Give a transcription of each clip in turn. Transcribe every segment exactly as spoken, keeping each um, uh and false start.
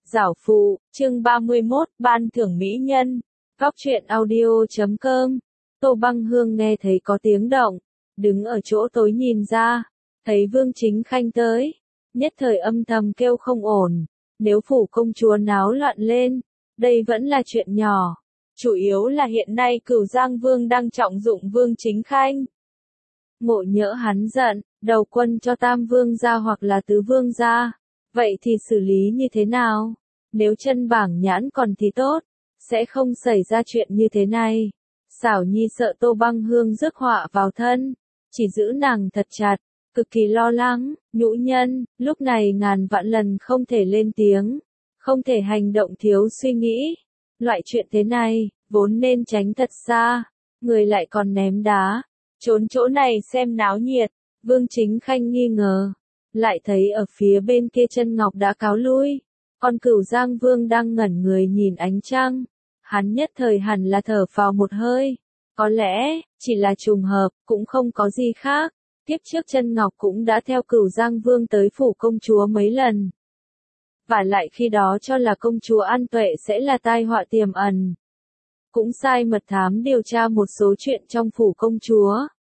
Giảo phụ, chương ba mươi mốt, ban thưởng mỹ nhân. Góc truyện audio chấm com. Tô Băng Hương nghe thấy có tiếng động, đứng ở chỗ tối nhìn ra, thấy Vương Chính Khanh tới, nhất thời âm thầm kêu không ổn. Nếu phủ công chúa náo loạn lên, đây vẫn là chuyện nhỏ. Chủ yếu là hiện nay Cửu Giang Vương đang trọng dụng Vương Chính Khanh. Ngộ nhỡ hắn giận, đầu quân cho Tam Vương gia hoặc là Tứ Vương gia. Vậy thì xử lý như thế nào? Nếu chân bảng nhãn còn thì tốt, sẽ không xảy ra chuyện như thế này. Xảo Nhi sợ Tô Băng Hương rước họa vào thân, chỉ giữ nàng thật chặt, cực kỳ lo lắng. Nhũ nhân, lúc này ngàn vạn lần không thể lên tiếng, không thể hành động thiếu suy nghĩ. Loại chuyện thế này, vốn nên tránh thật xa, người lại còn ném đá, trốn chỗ này xem náo nhiệt. Vương Chính Khanh nghi ngờ, lại thấy ở phía bên kia Chân Ngọc đã cáo lui, còn Cửu Giang Vương đang ngẩn người nhìn ánh trăng. Hắn nhất thời hẳn là thở phào một hơi, có lẽ chỉ là trùng hợp, cũng không có gì khác. Tiếp trước Chân Ngọc cũng đã theo Cửu Giang Vương tới phủ công chúa mấy lần, và lại khi đó cho là công chúa An Tuệ sẽ là tai họa tiềm ẩn, cũng sai mật thám điều tra một số chuyện trong phủ công chúa,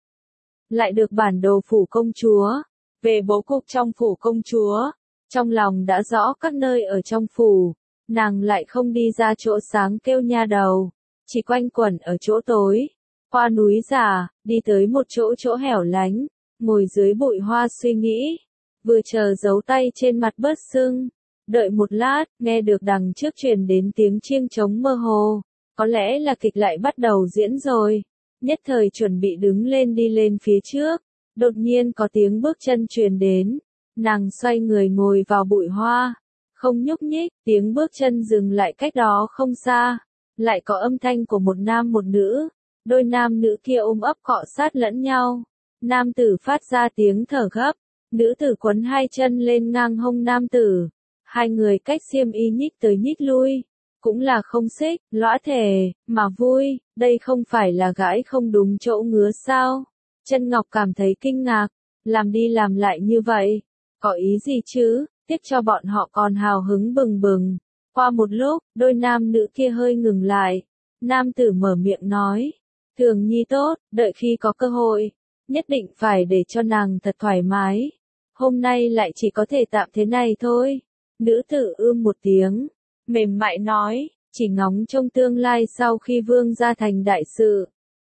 lại được bản đồ phủ công chúa, về bố cục trong phủ công chúa, trong lòng đã rõ các nơi ở trong phủ. Nàng lại không đi ra chỗ sáng kêu nha đầu, chỉ quanh quẩn ở chỗ tối, qua núi giả, đi tới một chỗ chỗ hẻo lánh, ngồi dưới bụi hoa suy nghĩ, vừa chờ giấu tay trên mặt bớt sưng. Đợi một lát, nghe được đằng trước truyền đến tiếng chiêng trống mơ hồ, có lẽ là kịch lại bắt đầu diễn rồi. Nhất thời chuẩn bị đứng lên đi lên phía trước, đột nhiên có tiếng bước chân truyền đến, nàng xoay người ngồi vào bụi hoa, không nhúc nhích. Tiếng bước chân dừng lại cách đó không xa, lại có âm thanh của một nam một nữ, đôi nam nữ kia ôm ấp cọ sát lẫn nhau. Nam tử phát ra tiếng thở gấp, nữ tử quấn hai chân lên ngang hông nam tử, hai người cách xiêm y nhích tới nhích lui, cũng là không xích, lõa thể, mà vui. Đây không phải là gãi không đúng chỗ ngứa sao? Chân Ngọc cảm thấy kinh ngạc, làm đi làm lại như vậy, có ý gì chứ? Tiếc cho bọn họ còn hào hứng bừng bừng. Qua một lúc, đôi nam nữ kia hơi ngừng lại. Nam tử mở miệng nói, Thường Nhi tốt, đợi khi có cơ hội, nhất định phải để cho nàng thật thoải mái. Hôm nay lại chỉ có thể tạm thế này thôi. Nữ tử ưm một tiếng, mềm mại nói, chỉ ngóng trông tương lai sau khi Vương gia thành đại sự,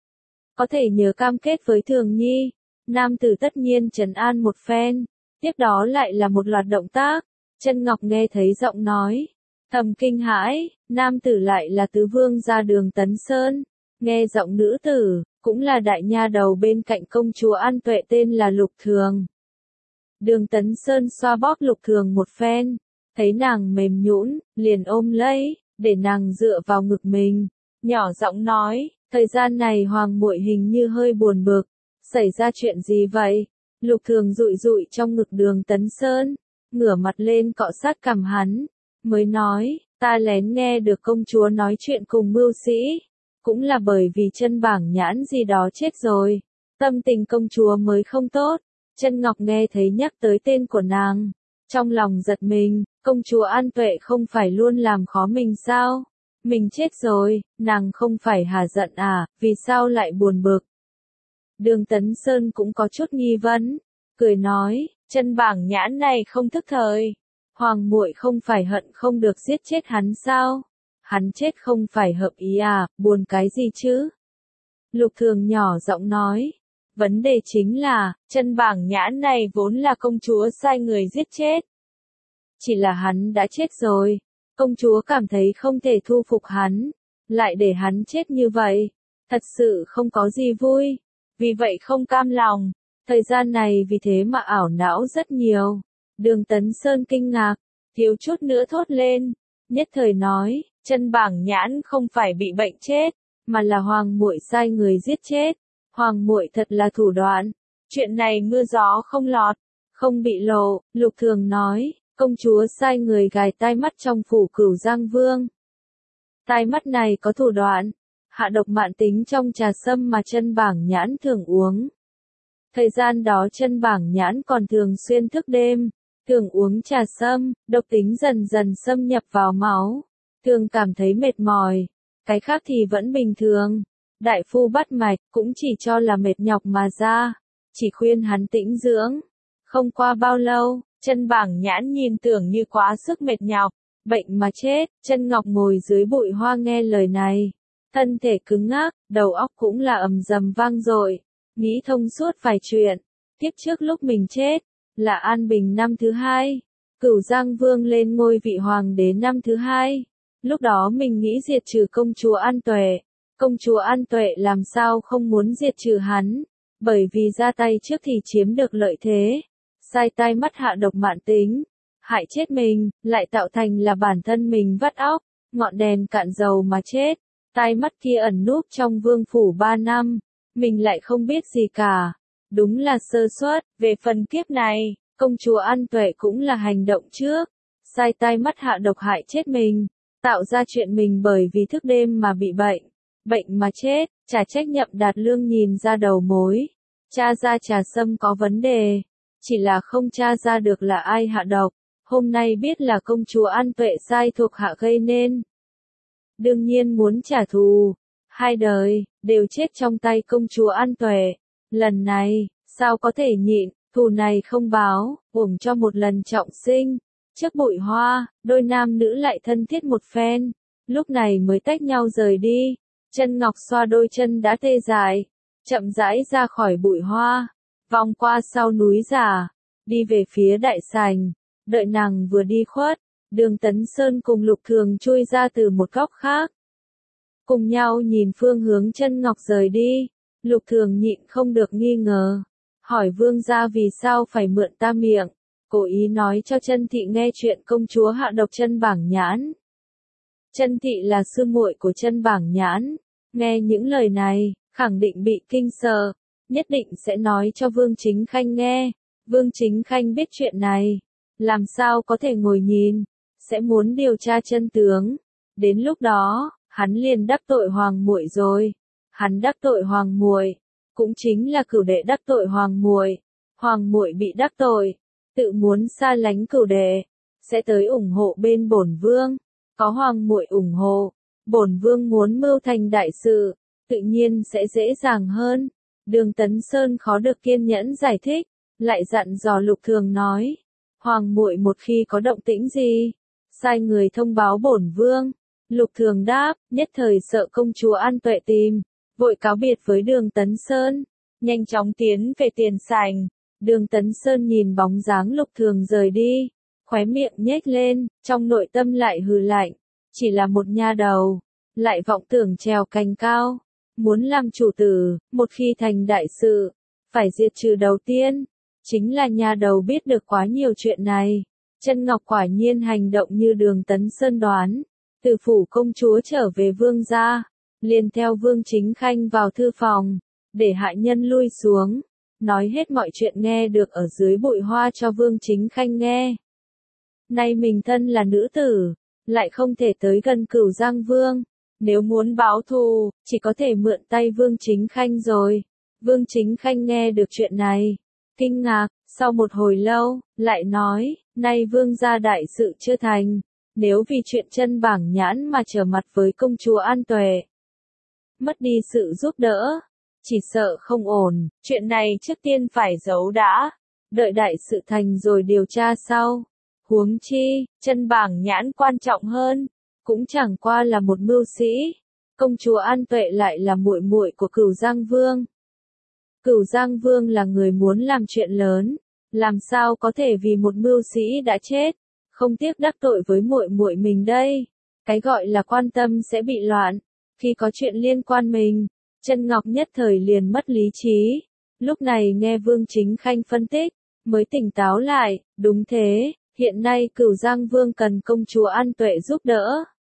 có thể nhớ cam kết với Thường Nhi. Nam tử tất nhiên trấn an một phen, tiếp đó lại là một loạt động tác. Chân Ngọc nghe thấy giọng nói, thầm kinh hãi, nam tử lại là Tứ Vương gia Đường Tấn Sơn. Nghe giọng nữ tử, cũng là đại nha đầu bên cạnh công chúa An Tuệ tên là Lục Thường. Đường Tấn Sơn xoa bóp Lục Thường một phen, thấy nàng mềm nhũn, liền ôm lấy, để nàng dựa vào ngực mình, nhỏ giọng nói, thời gian này hoàng muội hình như hơi buồn bực, xảy ra chuyện gì vậy? Lục Thường dụi dụi trong ngực Đường Tấn Sơn, ngửa mặt lên cọ sát cằm hắn, mới nói, ta lén nghe được công chúa nói chuyện cùng mưu sĩ, cũng là bởi vì chân bảng nhãn gì đó chết rồi, tâm tình công chúa mới không tốt. Chân Ngọc nghe thấy nhắc tới tên của nàng, trong lòng giật mình, công chúa An Tuệ không phải luôn làm khó mình sao? Mình chết rồi, nàng không phải hả giận à, vì sao lại buồn bực? Đường Tấn Sơn cũng có chút nghi vấn, cười nói, chân bảng nhãn này không thức thời, hoàng muội không phải hận không được giết chết hắn sao? Hắn chết không phải hợp ý à, buồn cái gì chứ? Lục Thường nhỏ giọng nói, vấn đề chính là, chân bảng nhãn này vốn là công chúa sai người giết chết. Chỉ là hắn đã chết rồi, công chúa cảm thấy không thể thu phục hắn, lại để hắn chết như vậy, thật sự không có gì vui, vì vậy không cam lòng, thời gian này vì thế mà ảo não rất nhiều. Đường Tấn Sơn kinh ngạc, thiếu chút nữa thốt lên, nhất thời nói, chân bảng nhãn không phải bị bệnh chết, mà là hoàng muội sai người giết chết. Hoàng muội thật là thủ đoạn, chuyện này mưa gió không lọt, không bị lộ. Lục Thường nói, công chúa sai người gài tai mắt trong phủ Cửu Giang Vương. Tai mắt này có thủ đoạn, hạ độc mạn tính trong trà sâm mà chân bảng nhãn thường uống. Thời gian đó chân bảng nhãn còn thường xuyên thức đêm, thường uống trà sâm, độc tính dần dần xâm nhập vào máu, thường cảm thấy mệt mỏi, cái khác thì vẫn bình thường. Đại phu bắt mạch cũng chỉ cho là mệt nhọc mà ra, chỉ khuyên hắn tĩnh dưỡng. Không qua bao lâu, Chân Bảng Nhãn nhìn tưởng như quá sức mệt nhọc, bệnh mà chết. Chân Ngọc ngồi dưới bụi hoa nghe lời này, thân thể cứng ngắc, đầu óc cũng là ầm dầm vang dội, nghĩ thông suốt vài chuyện. Kiếp trước lúc mình chết, là An Bình năm thứ hai, Cửu Giang Vương lên ngôi vị hoàng đế năm thứ hai. Lúc đó mình nghĩ diệt trừ công chúa An Tuệ. Công chúa An Tuệ làm sao không muốn diệt trừ hắn, bởi vì ra tay trước thì chiếm được lợi thế, sai tay mắt hạ độc mãn tính, hại chết mình, lại tạo thành là bản thân mình vắt óc, ngọn đèn cạn dầu mà chết. Tai mắt kia ẩn núp trong vương phủ ba năm, mình lại không biết gì cả, đúng là sơ suất. Về phần kiếp này, công chúa An Tuệ cũng là hành động trước, sai tai mắt hạ độc hại chết mình, tạo ra chuyện mình bởi vì thức đêm mà bị bệnh, bệnh mà chết. Chả trách Nhậm Đạt Lương nhìn ra đầu mối, tra ra trà sâm có vấn đề, chỉ là không tra ra được là ai hạ độc. Hôm nay biết là công chúa An Tuệ sai thuộc hạ gây nên, đương nhiên muốn trả thù. Hai đời đều chết trong tay công chúa An Tuệ, lần này sao có thể nhịn, thù này không báo, uổng cho một lần trọng sinh. Trước bụi hoa, đôi nam nữ lại thân thiết một phen, lúc này mới tách nhau rời đi. Chân Ngọc xoa đôi chân đã tê dại, chậm rãi ra khỏi bụi hoa, vòng qua sau núi giả, đi về phía đại sảnh. Đợi nàng vừa đi khuất, Đường Tấn Sơn cùng Lục Thường chui ra từ một góc khác, cùng nhau nhìn phương hướng Chân Ngọc rời đi. Lục Thường nhịn không được nghi ngờ, hỏi vương gia vì sao phải mượn ta miệng, cố ý nói cho Chân thị nghe chuyện công chúa hạ độc Chân Bảng Nhãn. Chân thị là sư muội của Chân Bảng Nhãn, nghe những lời này, khẳng định bị kinh sợ, nhất định sẽ nói cho Vương Chính Khanh nghe. Vương Chính Khanh biết chuyện này, làm sao có thể ngồi nhìn, sẽ muốn điều tra chân tướng. Đến lúc đó, hắn liền đắc tội hoàng muội rồi. Hắn đắc tội hoàng muội, cũng chính là cửu đệ đắc tội hoàng muội. Hoàng muội bị đắc tội, tự muốn xa lánh cửu đệ, sẽ tới ủng hộ bên bổn vương. Có hoàng muội ủng hộ, bổn vương muốn mưu thành đại sự, tự nhiên sẽ dễ dàng hơn. Đường Tấn Sơn khó được kiên nhẫn giải thích, lại dặn dò Lục Thường nói, hoàng muội một khi có động tĩnh gì, sai người thông báo bổn vương. Lục Thường đáp, nhất thời sợ công chúa An Tuệ tìm, vội cáo biệt với Đường Tấn Sơn, nhanh chóng tiến về tiền sảnh. Đường Tấn Sơn nhìn bóng dáng Lục Thường rời đi, khóe miệng nhếch lên, trong nội tâm lại hừ lạnh, chỉ là một nha đầu, lại vọng tưởng trèo cành cao, muốn làm chủ tử. Một khi thành đại sự, phải diệt trừ đầu tiên, chính là nha đầu biết được quá nhiều chuyện này. Chân Ngọc quả nhiên hành động như Đường Tấn Sơn đoán, từ phủ công chúa trở về vương gia, liền theo Vương Chính Khanh vào thư phòng, để hạ nhân lui xuống, nói hết mọi chuyện nghe được ở dưới bụi hoa cho Vương Chính Khanh nghe. Nay mình thân là nữ tử, lại không thể tới gần Cửu Giang Vương, nếu muốn báo thù, chỉ có thể mượn tay Vương Chính Khanh rồi. Vương Chính Khanh nghe được chuyện này, kinh ngạc, sau một hồi lâu, lại nói, nay vương gia đại sự chưa thành, nếu vì chuyện Chân Bảng Nhãn mà trở mặt với công chúa An Tuệ, mất đi sự giúp đỡ, chỉ sợ không ổn. Chuyện này trước tiên phải giấu đã, đợi đại sự thành rồi điều tra sau. Huống chi, Chân Bảng Nhãn quan trọng hơn, cũng chẳng qua là một mưu sĩ. Công chúa An Tuệ lại là muội muội của Cửu Giang Vương. Cửu Giang Vương là người muốn làm chuyện lớn, làm sao có thể vì một mưu sĩ đã chết, không tiếc đắc tội với muội muội mình đây. Cái gọi là quan tâm sẽ bị loạn, khi có chuyện liên quan mình. Chân Ngọc nhất thời liền mất lý trí, lúc này nghe Vương Chính Khanh phân tích, mới tỉnh táo lại. Đúng thế, hiện nay Cửu Giang Vương cần công chúa An Tuệ giúp đỡ.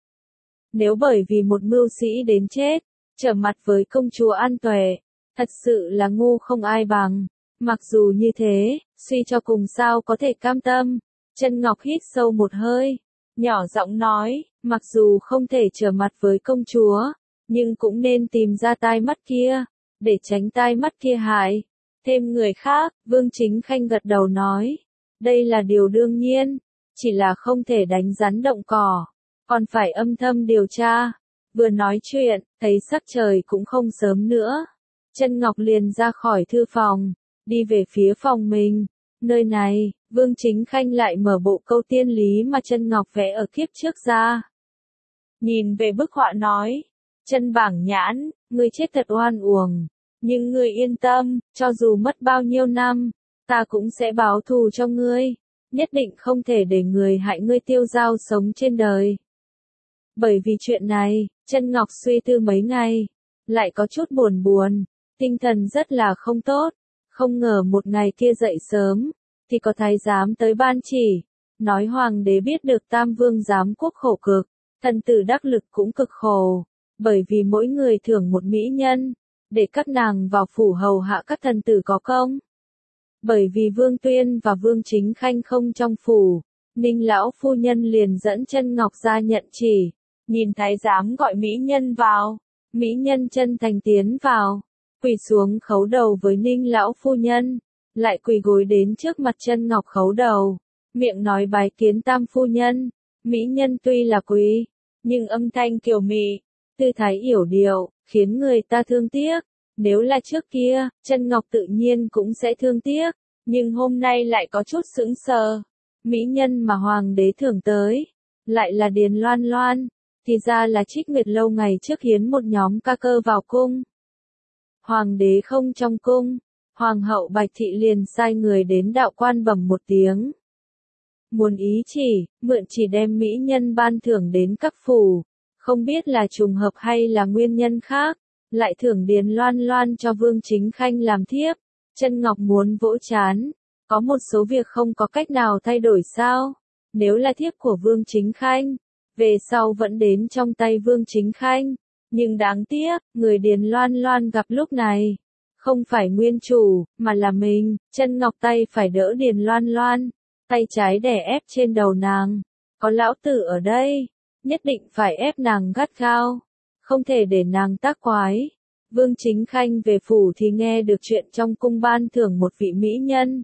Nếu bởi vì một mưu sĩ đến chết, trở mặt với công chúa An Tuệ, thật sự là ngu không ai bằng. Mặc dù như thế, suy cho cùng sao có thể cam tâm. Chân Ngọc hít sâu một hơi, nhỏ giọng nói, mặc dù không thể trở mặt với công chúa, nhưng cũng nên tìm ra tai mắt kia, để tránh tai mắt kia hại thêm người khác. Vương Chính Khanh gật đầu nói, Đây là điều đương nhiên, chỉ là không thể đánh rắn động cỏ, còn phải âm thầm điều tra. Vừa nói chuyện, thấy sắc trời cũng không sớm nữa. Chân Ngọc liền ra khỏi thư phòng, đi về phía phòng mình. Nơi này, Vương Chính Khanh lại mở bộ câu tiên lý mà Chân Ngọc vẽ ở kiếp trước ra. Nhìn về bức họa nói, Chân Bảng Nhãn, ngươi chết thật oan uổng, nhưng ngươi yên tâm, cho dù mất bao nhiêu năm, ta cũng sẽ báo thù cho ngươi, nhất định không thể để người hại ngươi tiêu dao sống trên đời. Bởi vì chuyện này, Chân Ngọc suy tư mấy ngày, lại có chút buồn buồn, tinh thần rất là không tốt, không ngờ một ngày kia dậy sớm, thì có thái giám tới ban chỉ, nói hoàng đế biết được Tam Vương giám quốc khổ cực, thần tử đắc lực cũng cực khổ, bởi vì mỗi người thưởng một mỹ nhân, để các nàng vào phủ hầu hạ các thần tử có công. Bởi vì Vương Tuyên và Vương Chính Khanh không trong phủ, Ninh lão phu nhân liền dẫn Chân Ngọc ra nhận chỉ, nhìn thái giám gọi mỹ nhân vào, mỹ nhân chân thành tiến vào, quỳ xuống khấu đầu với Ninh lão phu nhân, lại quỳ gối đến trước mặt Chân Ngọc khấu đầu, miệng nói bái kiến Tam phu nhân. Mỹ nhân tuy là quý, nhưng âm thanh kiều mị, tư thái yểu điệu, khiến người ta thương tiếc. Nếu là trước kia, Chân Ngọc tự nhiên cũng sẽ thương tiếc, nhưng hôm nay lại có chút sững sờ. Mỹ nhân mà hoàng đế thưởng tới, lại là Điền Loan Loan, thì ra là Trích Nguyệt lâu ngày trước hiến một nhóm ca cơ vào cung. Hoàng đế không trong cung, hoàng hậu Bạch Thị liền sai người đến đạo quan bẩm một tiếng. Muốn ý chỉ, mượn chỉ đem mỹ nhân ban thưởng đến các phủ, không biết là trùng hợp hay là nguyên nhân khác, lại thưởng Điền Loan Loan cho Vương Chính Khanh làm thiếp. Chân Ngọc muốn vỗ chán, có một số việc không có cách nào thay đổi sao? Nếu là thiếp của Vương Chính Khanh, về sau vẫn đến trong tay Vương Chính Khanh, nhưng đáng tiếc, người Điền Loan Loan gặp lúc này, không phải nguyên chủ, mà là mình. Chân Ngọc tay phải đỡ Điền Loan Loan, tay trái đè ép trên đầu nàng, có lão tử ở đây, nhất định phải ép nàng gắt gao, không thể để nàng tác quái. Vương Chính Khanh về phủ thì nghe được chuyện trong cung ban thưởng một vị mỹ nhân,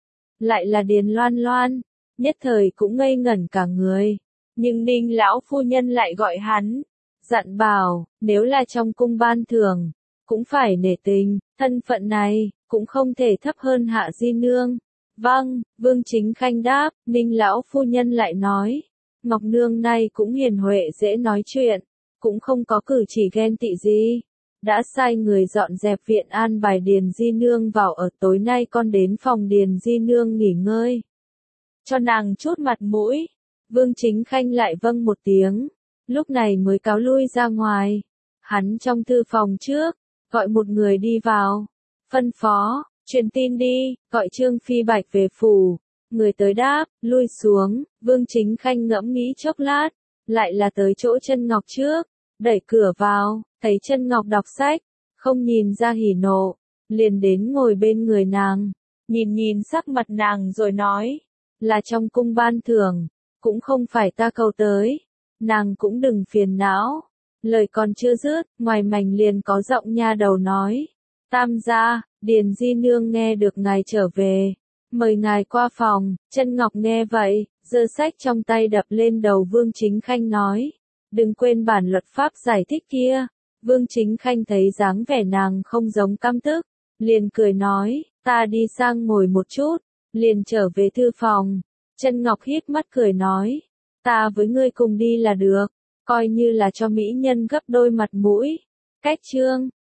lại là Điền Loan Loan, nhất thời cũng ngây ngẩn cả người, nhưng Ninh lão phu nhân lại gọi hắn, dặn bảo, nếu là trong cung ban thưởng, cũng phải nể tình, thân phận này, cũng không thể thấp hơn Hạ Di Nương. Vâng, Vương Chính Khanh đáp. Ninh lão phu nhân lại nói, Ngọc Nương này cũng hiền huệ dễ nói chuyện, cũng không có cử chỉ ghen tị gì, đã sai người dọn dẹp viện an bài Điền Di Nương vào ở, tối nay con đến phòng Điền Di Nương nghỉ ngơi, cho nàng chút mặt mũi. Vương Chính Khanh lại vâng một tiếng, lúc này mới cáo lui ra ngoài. Hắn trong thư phòng trước, gọi một người đi vào, phân phó, truyền tin đi, gọi Trương Phi Bạch về phủ. Người tới đáp, lui xuống. Vương Chính Khanh ngẫm nghĩ chốc lát, lại là tới chỗ Chân Ngọc trước, đẩy cửa vào, thấy Chân Ngọc đọc sách, không nhìn ra hỉ nộ, liền đến ngồi bên người nàng, nhìn nhìn sắc mặt nàng rồi nói, là trong cung ban thưởng, cũng không phải ta cầu tới, nàng cũng đừng phiền não. Lời còn chưa dứt, ngoài mảnh liền có giọng nha đầu nói, Tam gia, Điền Di Nương nghe được ngài trở về, mời ngài qua phòng. Chân Ngọc nghe vậy, giơ sách trong tay đập lên đầu Vương Chính Khanh nói, đừng quên bản luật pháp giải thích kia. Vương Chính Khanh thấy dáng vẻ nàng không giống căm tức, liền cười nói, ta đi sang ngồi một chút, liền trở về thư phòng. Chân Ngọc hít mắt cười nói, ta với ngươi cùng đi là được, coi như là cho mỹ nhân gấp đôi mặt mũi. Cách chương